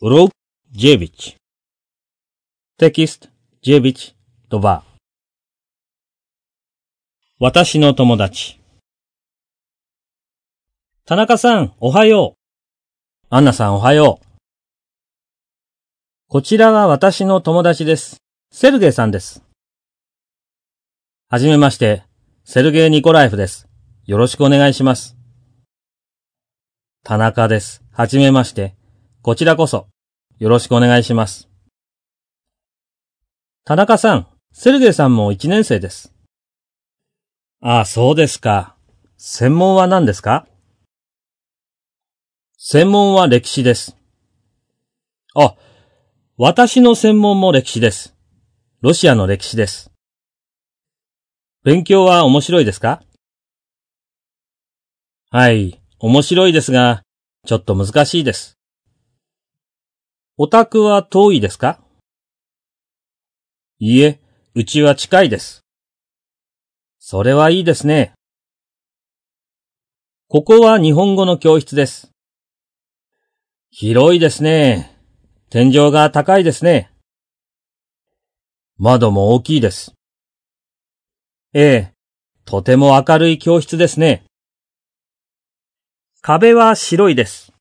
Урок 9. Текст 9.2. 私の友達。田中さん、おはよう。アンナさん、おはよう。こちらは私の友達です。セルゲイさんです。はじめまして、セルゲイ・ニコラエフです。よろしくお願いします。田中です。はじめまして。こちらこそ、よろしくお願いします。田中さん、セルゲイさんも1年生です。ああ、そうですか。専門は何ですか？専門は歴史です。あ、私の専門も歴史です。ロシアの歴史です。勉強は面白いですか？はい、面白いですが、ちょっと難しいです。お宅は遠いですか？いいえ、うちは近いです。それはいいですね。ここは日本語の教室です。広いですね。天井が高いですね。窓も大きいです。ええ、とても明るい教室ですね。壁は白いです。